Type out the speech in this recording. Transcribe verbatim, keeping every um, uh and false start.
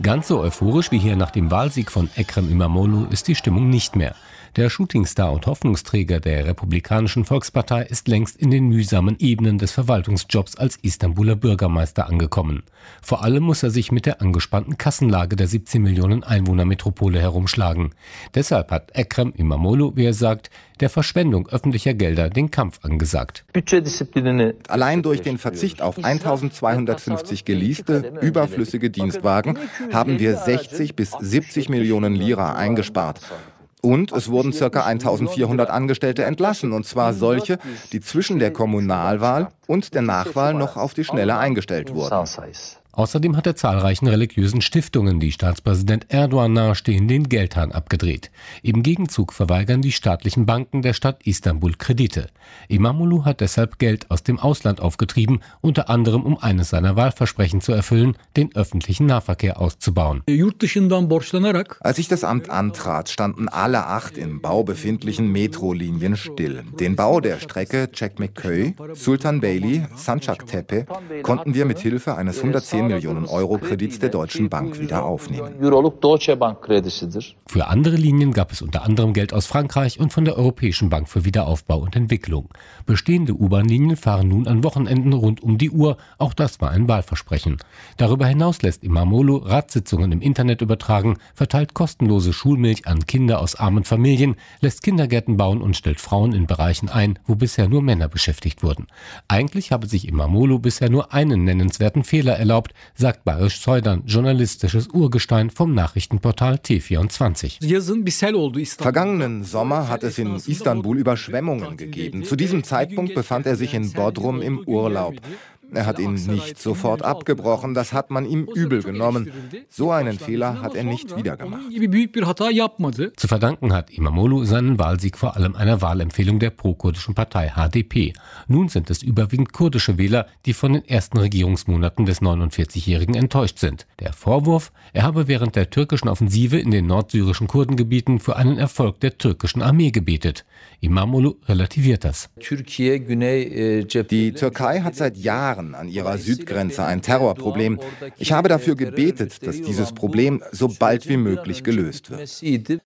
Ganz so euphorisch wie hier nach dem Wahlsieg von Ekrem İmamoğlu ist die Stimmung nicht mehr. Der Shootingstar und Hoffnungsträger der Republikanischen Volkspartei ist längst in den mühsamen Ebenen des Verwaltungsjobs als Istanbuler Bürgermeister angekommen. Vor allem muss er sich mit der angespannten Kassenlage der siebzehn Millionen Einwohnermetropole herumschlagen. Deshalb hat Ekrem İmamoğlu, wie er sagt, der Verschwendung öffentlicher Gelder den Kampf angesagt. Allein durch den Verzicht auf eintausendzweihundertfünfzig geleaste, überflüssige Dienstwagen haben wir sechzig bis siebzig Millionen Lira eingespart. Und es wurden ca. eintausendvierhundert Angestellte entlassen, und zwar solche, die zwischen der Kommunalwahl und der Nachwahl noch auf die Schnelle eingestellt wurden. Außerdem hat er zahlreichen religiösen Stiftungen, die Staatspräsident Erdogan nahestehen, den Geldhahn abgedreht. Im Gegenzug verweigern die staatlichen Banken der Stadt Istanbul Kredite. İmamoğlu hat deshalb Geld aus dem Ausland aufgetrieben, unter anderem um eines seiner Wahlversprechen zu erfüllen, den öffentlichen Nahverkehr auszubauen. Als ich das Amt antrat, standen alle acht im Bau befindlichen Metrolinien still. Den Bau der Strecke Çekmeköy, Sultanbeyli, Sancaktepe konnten wir mit Hilfe eines hundertzehn Millionen Euro Kredits der Deutschen Bank wieder aufnehmen. Für andere Linien gab es unter anderem Geld aus Frankreich und von der Europäischen Bank für Wiederaufbau und Entwicklung. Bestehende U-Bahn-Linien fahren nun an Wochenenden rund um die Uhr. Auch das war ein Wahlversprechen. Darüber hinaus lässt İmamoğlu Ratssitzungen im Internet übertragen, verteilt kostenlose Schulmilch an Kinder aus armen Familien, lässt Kindergärten bauen und stellt Frauen in Bereichen ein, wo bisher nur Männer beschäftigt wurden. Eigentlich habe sich İmamoğlu bisher nur einen nennenswerten Fehler erlaubt, sagt Barış Soydan, journalistisches Urgestein vom Nachrichtenportal T vierundzwanzig. Vergangenen Sommer hat es in Istanbul Überschwemmungen gegeben. Zu diesem Zeitpunkt befand er sich in Bodrum im Urlaub. Er hat ihn nicht sofort abgebrochen, das hat man ihm übel genommen. So einen Fehler hat er nicht wieder gemacht. Zu verdanken hat İmamoğlu seinen Wahlsieg vor allem einer Wahlempfehlung der pro-kurdischen Partei H D P. Nun sind es überwiegend kurdische Wähler, die von den ersten Regierungsmonaten des neunundvierzigjährigen enttäuscht sind. Der Vorwurf, er habe während der türkischen Offensive in den nordsyrischen Kurdengebieten für einen Erfolg der türkischen Armee gebetet. İmamoğlu relativiert das. Die Türkei hat seit Jahren an ihrer Südgrenze ein Terrorproblem. Ich habe dafür gebetet, dass dieses Problem so bald wie möglich gelöst wird.